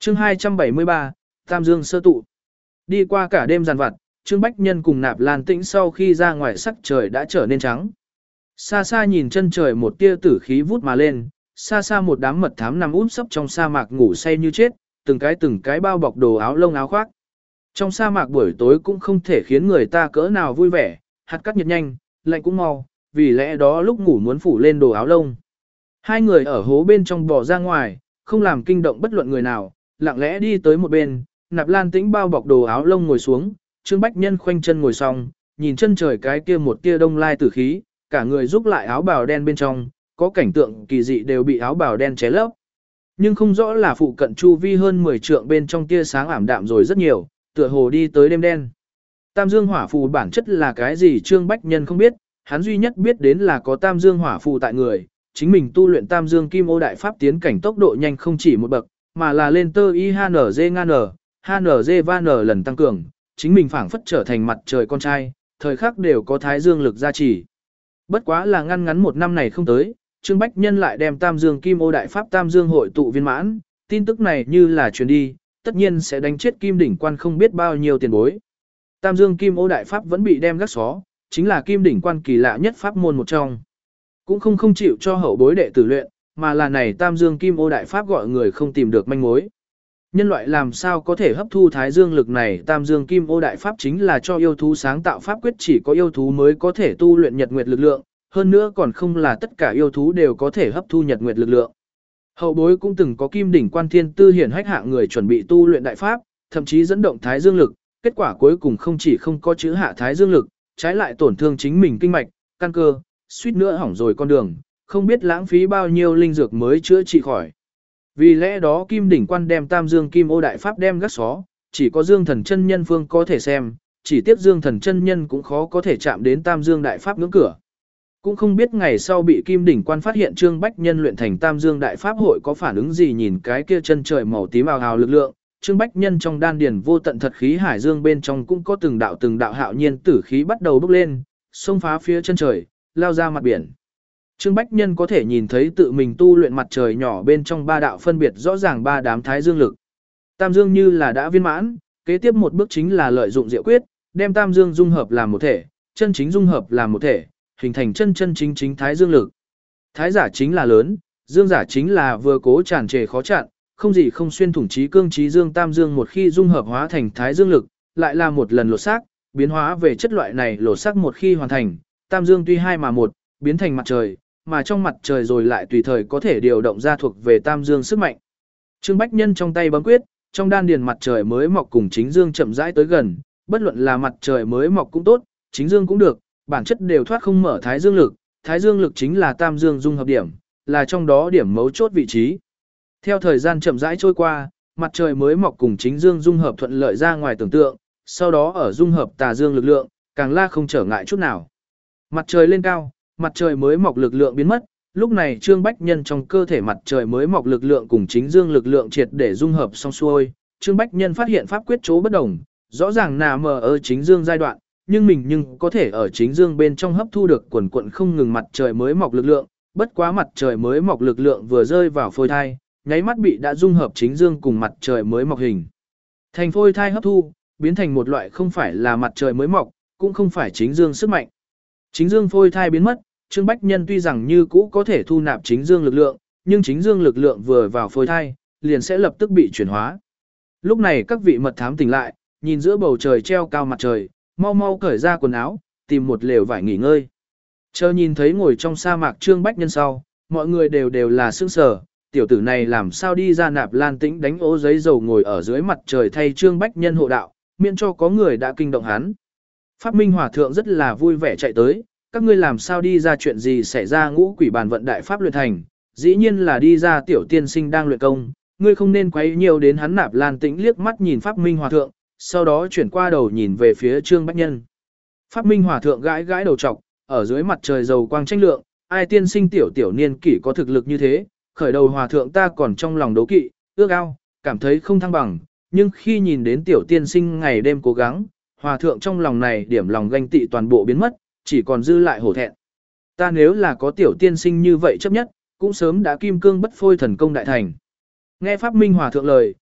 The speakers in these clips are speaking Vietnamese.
Chương 273, Tam Dương sơ tụ. Đi qua cả đêm giàn vặt, Trương Bách Nhân cùng Nạp Lan Tĩnh sau khi ra ngoài sắc trời đã trở nên trắng. Xa xa nhìn chân trời một tia tử khí vút mà lên, xa xa một đám mật thám nằm úp sấp trong sa mạc ngủ say như chết, từng cái bao bọc đồ áo lông áo khoác. Trong sa mạc buổi tối cũng không thể khiến người ta cỡ nào vui vẻ, hạt cắt nhiệt nhanh, lạnh cũng mau, vì lẽ đó lúc ngủ muốn phủ lên đồ áo lông. Hai người ở hố bên trong bò ra ngoài, không làm kinh động bất luận người nào, lặng lẽ đi tới một bên, Nạp Lan Tĩnh bao bọc đồ áo lông ngồi xuống, Trương Bách Nhân khoanh chân ngồi xong, nhìn chân trời cái kia một tia đông lai tử khí, cả người giúp lại áo bào đen bên trong, có cảnh tượng kỳ dị đều bị áo bào đen ché lấp. Nhưng không rõ là phụ cận chu vi hơn 10 trượng bên trong tia sáng ảm đạm rồi rất nhiều, tựa hồ đi tới đêm đen. Tam Dương Hỏa Phù bản chất là cái gì Trương Bách Nhân không biết, hắn duy nhất biết đến là có Tam Dương Hỏa Phù tại người, chính mình tu luyện Tam Dương Kim Ô Đại Pháp tiến cảnh tốc độ nhanh không chỉ một bậc, mà là lên tơ IHNZ ngan HNZ van lần tăng cường, chính mình phảng phất trở thành mặt trời con trai, thời khắc đều có thái dương lực gia trì. Bất quá là ngăn ngắn một năm này không tới, Trương Bách Nhân lại đem Tam Dương Kim Ô Đại Pháp Tam Dương hội tụ viên mãn, tin tức này như là truyền đi, tất nhiên sẽ đánh chết Kim Đỉnh Quan không biết bao nhiêu tiền bối. Tam Dương Kim Ô Đại Pháp vẫn bị đem gác xó, chính là Kim Đỉnh Quan kỳ lạ nhất pháp môn một trong. Cũng không chịu cho hậu bối đệ tử luyện, mà là này Tam Dương Kim Ô Đại Pháp gọi người không tìm được manh mối. Nhân loại làm sao có thể hấp thu thái dương lực này? Tam Dương Kim Ô Đại Pháp chính là cho yêu thú sáng tạo pháp quyết, chỉ có yêu thú mới có thể tu luyện nhật nguyệt lực lượng, hơn nữa còn không là tất cả yêu thú đều có thể hấp thu nhật nguyệt lực lượng. Hậu bối cũng từng có Kim Đỉnh Quan thiên tư hiển hách hạng người chuẩn bị tu luyện đại pháp, thậm chí dẫn động thái dương lực, kết quả cuối cùng không chỉ không có chữ hạ thái dương lực, trái lại tổn thương chính mình kinh mạch, căn cơ, suýt nữa hỏng rồi con đường, không biết lãng phí bao nhiêu linh dược mới chữa trị khỏi. Vì lẽ đó Kim Đỉnh Quan đem Tam Dương Kim Ô Đại Pháp đem gác xó, chỉ có Dương Thần chân nhân phương có thể xem, chỉ tiếc Dương Thần chân nhân cũng khó có thể chạm đến Tam Dương Đại Pháp ngưỡng cửa. Cũng không biết ngày sau bị Kim Đỉnh Quan phát hiện Trương Bách Nhân luyện thành Tam Dương Đại Pháp hội có phản ứng gì. Nhìn cái kia chân trời màu tím ào ào lực lượng, Trương Bách Nhân trong đan điền vô tận thật khí hải dương bên trong cũng có từng đạo hạo nhiên tử khí bắt đầu bốc lên, xông phá phía chân trời, lao ra mặt biển. Trương Bách Nhân có thể nhìn thấy tự mình tu luyện mặt trời nhỏ bên trong ba đạo phân biệt rõ ràng ba đám thái dương lực. Tam dương như là đã viên mãn, kế tiếp một bước chính là lợi dụng diệu quyết, đem tam dương dung hợp làm một thể, chân chính dung hợp làm một thể, hình thành chân chính thái dương lực. Thái giả chính là lớn, dương giả chính là vừa cố tràn trề khó chặn, không gì không xuyên thủng trí cương trí dương. Tam dương một khi dung hợp hóa thành thái dương lực, lại là một lần lột xác, biến hóa về chất loại này lột xác một khi hoàn thành, tam dương tuy hai mà một, biến thành mặt trời, mà trong mặt trời rồi lại tùy thời có thể điều động ra thuộc về tam dương sức mạnh. Trương Bách Nhân trong tay bấm quyết, trong đan điền mặt trời mới mọc cùng chính dương chậm rãi tới gần, bất luận là mặt trời mới mọc cũng tốt, chính dương cũng được, bản chất đều thoát không mở thái dương lực chính là tam dương dung hợp điểm, là trong đó điểm mấu chốt vị trí. Theo thời gian chậm rãi trôi qua, mặt trời mới mọc cùng chính dương dung hợp thuận lợi ra ngoài tưởng tượng, sau đó ở dung hợp tà dương lực lượng, càng la không trở ngại chút nào. Mặt trời lên cao, mặt trời mới mọc lực lượng biến mất, lúc này Trương Bách Nhân trong cơ thể mặt trời mới mọc lực lượng cùng chính dương lực lượng triệt để dung hợp xong xuôi, Trương Bách Nhân phát hiện pháp quyết chỗ bất đồng, rõ ràng nằm ở chính dương giai đoạn, nhưng có thể ở chính dương bên trong hấp thu được quần quận không ngừng mặt trời mới mọc lực lượng, bất quá mặt trời mới mọc lực lượng vừa rơi vào phôi thai, nháy mắt bị đã dung hợp chính dương cùng mặt trời mới mọc hình. Thành phôi thai hấp thu, biến thành một loại không phải là mặt trời mới mọc, cũng không phải chính dương sức mạnh. Chính dương phôi thai biến mất, Trương Bách Nhân tuy rằng như cũ có thể thu nạp chính dương lực lượng, nhưng chính dương lực lượng vừa vào phôi thai, liền sẽ lập tức bị chuyển hóa. Lúc này các vị mật thám tỉnh lại, nhìn giữa bầu trời treo cao mặt trời, mau mau cởi ra quần áo, tìm một lều vải nghỉ ngơi. Chờ nhìn thấy ngồi trong sa mạc Trương Bách Nhân sau, mọi người đều là sững sờ, tiểu tử này làm sao đi ra Nạp Lan Tĩnh đánh ố giấy dầu ngồi ở dưới mặt trời thay Trương Bách Nhân hộ đạo, miễn cho có người đã kinh động hắn. Pháp Minh Hòa Thượng rất là vui vẻ chạy tới, các ngươi làm sao đi ra, chuyện gì xảy ra? Ngũ Quỷ Bàn vận đại pháp luyện thành, dĩ nhiên là đi ra tiểu tiên sinh đang luyện công, ngươi không nên quấy nhiều đến hắn. Nạp Lan Tĩnh liếc mắt nhìn Pháp Minh Hòa Thượng, sau đó chuyển qua đầu nhìn về phía Trương Bách Nhân. Pháp Minh Hòa Thượng gãi gãi đầu trọc, ở dưới mặt trời dầu quang tranh lượng, ai tiên sinh tiểu niên kỷ có thực lực như thế, khởi đầu Hòa Thượng ta còn trong lòng đấu kỵ, ước ao, cảm thấy không thăng bằng, nhưng khi nhìn đến tiểu tiên sinh ngày đêm cố gắng, Hòa Thượng trong lòng này điểm lòng ganh tị toàn bộ biến mất, chỉ còn dư lại hổ thẹn. Ta nếu là có tiểu tiên sinh như vậy chấp nhất, cũng sớm đã kim cương bất phôi thần công đại thành. Nghe Pháp Minh Hòa Thượng lời,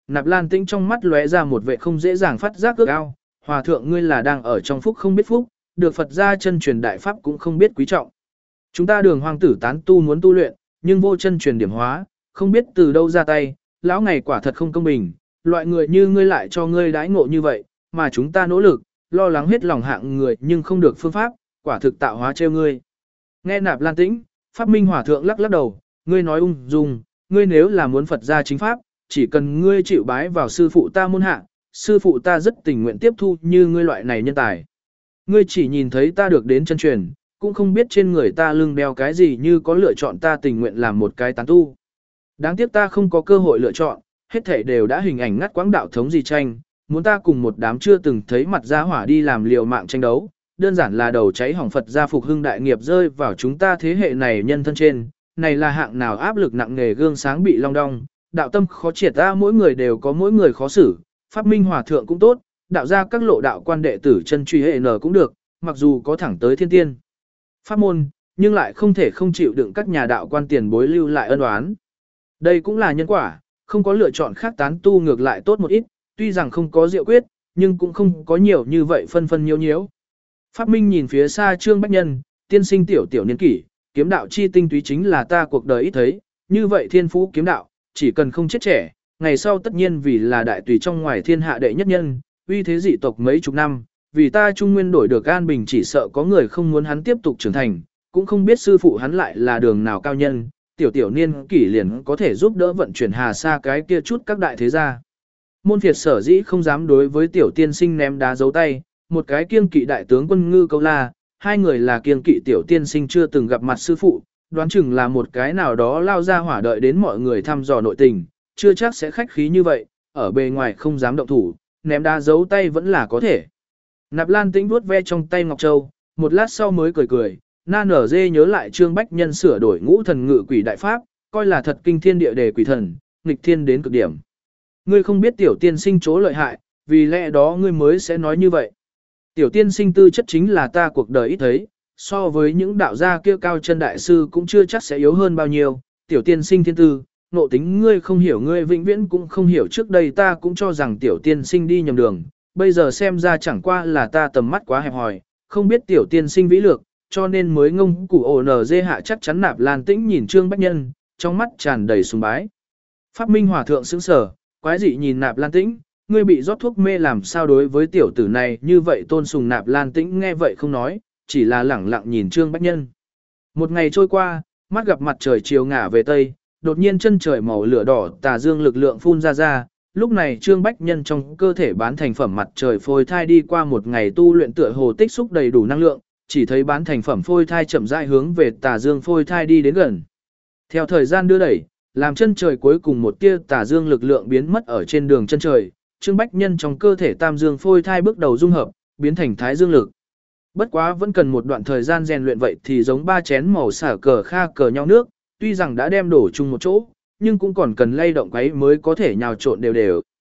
Nạp Lan Tĩnh trong mắt lóe ra một vẻ không dễ dàng phát giác ước ao, hòa thượng ngươi là đang ở trong phúc không biết phúc, được Phật gia chân truyền đại pháp cũng không biết quý trọng. Chúng ta Đường hoàng tử tán tu muốn tu luyện, nhưng vô chân truyền điểm hóa, không biết từ đâu ra tay, lão ngày quả thật không công bình, loại người như ngươi lại cho ngươi đãi ngộ như vậy, mà chúng ta nỗ lực, lo lắng hết lòng hạng người nhưng không được phương pháp, quả thực tạo hóa trêu ngươi. Nghe Nạp Lan Tĩnh, Pháp Minh hòa thượng lắc lắc đầu, ngươi nói ung dung, ngươi nếu là muốn Phật gia chính pháp, chỉ cần ngươi chịu bái vào sư phụ ta môn hạ, sư phụ ta rất tình nguyện tiếp thu như ngươi loại này nhân tài. Ngươi chỉ nhìn thấy ta được đến chân truyền, cũng không biết trên người ta lưng đeo cái gì như có lựa chọn ta tình nguyện làm một cái tán tu. Đáng tiếc ta không có cơ hội lựa chọn, hết thảy đều đã hình ảnh ngắt quãng đạo thống gì tranh, muốn ta cùng một đám chưa từng thấy mặt gia hỏa đi làm liều mạng tranh đấu, đơn giản là đầu cháy hỏng Phật gia phục hưng đại nghiệp rơi vào chúng ta thế hệ này nhân thân trên, này là hạng nào áp lực nặng nề gương sáng bị long đong, đạo tâm khó triệt ta mỗi người đều có mỗi người khó xử, Pháp Minh hòa thượng cũng tốt, đạo gia các lộ đạo quan đệ tử chân truy hệ nở cũng được, mặc dù có thẳng tới thiên tiên pháp môn, nhưng lại không thể không chịu đựng các nhà đạo quan tiền bối lưu lại ân oán. Đây cũng là nhân quả, không có lựa chọn khác tán tu ngược lại tốt một ít, tuy rằng không có diệu quyết, nhưng cũng không có nhiều như vậy phân phân nhiêu nhiễu. Pháp Minh nhìn phía xa Trương Bách Nhân, tiên sinh tiểu tiểu niên kỷ, kiếm đạo chi tinh túy chính là ta cuộc đời ít thấy, như vậy thiên phú kiếm đạo, chỉ cần không chết trẻ, ngày sau tất nhiên vì là đại tùy trong ngoài thiên hạ đệ nhất nhân, uy thế dị tộc mấy chục năm, vì ta trung nguyên đổi được an bình chỉ sợ có người không muốn hắn tiếp tục trưởng thành, cũng không biết sư phụ hắn lại là đường nào cao nhân, tiểu tiểu niên kỷ liền có thể giúp đỡ vận chuyển hà sa cái kia chút các đại thế gia. Môn phiệt sở dĩ không dám đối với tiểu tiên sinh ném đá giấu tay, một cái kiêng kỵ đại tướng Quân Ngư Câu La, hai người là kiêng kỵ tiểu tiên sinh chưa từng gặp mặt sư phụ, đoán chừng là một cái nào đó lao ra hỏa đợi đến mọi người thăm dò nội tình, chưa chắc sẽ khách khí như vậy, ở bề ngoài không dám động thủ, ném đá giấu tay vẫn là có thể. Nạp Lan Tĩnh vuốt ve trong tay Ngọc Châu, một lát sau mới cười cười, na nở dê nhớ lại Trương Bách Nhân sửa đổi ngũ thần ngự quỷ đại pháp, coi là thật kinh thiên địa đề quỷ thần, nghịch thiên đến cực điểm. Ngươi không biết tiểu tiên sinh chỗ lợi hại, vì lẽ đó ngươi mới sẽ nói như vậy. Tiểu tiên sinh tư chất chính là ta cuộc đời ít thấy, so với những đạo gia kia cao chân đại sư cũng chưa chắc sẽ yếu hơn bao nhiêu, tiểu tiên sinh thiên tư, nộ tính ngươi không hiểu ngươi vĩnh viễn cũng không hiểu trước đây ta cũng cho rằng tiểu tiên sinh đi nhầm đường, bây giờ xem ra chẳng qua là ta tầm mắt quá hẹp hòi, không biết tiểu tiên sinh vĩ lược, cho nên mới ngông củ ổ nở dê hạ chắc chắn. Nạp Lan Tĩnh nhìn Trương Bách Nhân, trong mắt tràn đầy sùng bái. Pháp Minh hòa thượng sững sờ, quái dị nhìn Nạp Lan Tĩnh, ngươi bị rót thuốc mê làm sao đối với tiểu tử này như vậy tôn sùng. Nạp Lan Tĩnh nghe vậy không nói, chỉ là lẳng lặng nhìn Trương Bách Nhân. Một ngày trôi qua, mắt gặp mặt trời chiều ngả về tây, đột nhiên chân trời màu lửa đỏ tà dương lực lượng phun ra, lúc này Trương Bách Nhân trong cơ thể bán thành phẩm mặt trời phôi thai đi qua một ngày tu luyện tựa hồ tích xúc đầy đủ năng lượng, chỉ thấy bán thành phẩm phôi thai chậm rãi hướng về tà dương phôi thai đi đến gần. Theo thời gian đưa đẩy, làm chân trời cuối cùng một tia tà dương lực lượng biến mất ở trên đường chân trời, Trương Bách Nhân trong cơ thể tam dương phôi thai bước đầu dung hợp, biến thành thái dương lực. Bất quá vẫn cần một đoạn thời gian rèn luyện, vậy thì giống ba chén màu xả cờ kha cờ nhau nước, tuy rằng đã đem đổ chung một chỗ, nhưng cũng còn cần lay động quấy mới có thể nhào trộn đều đều.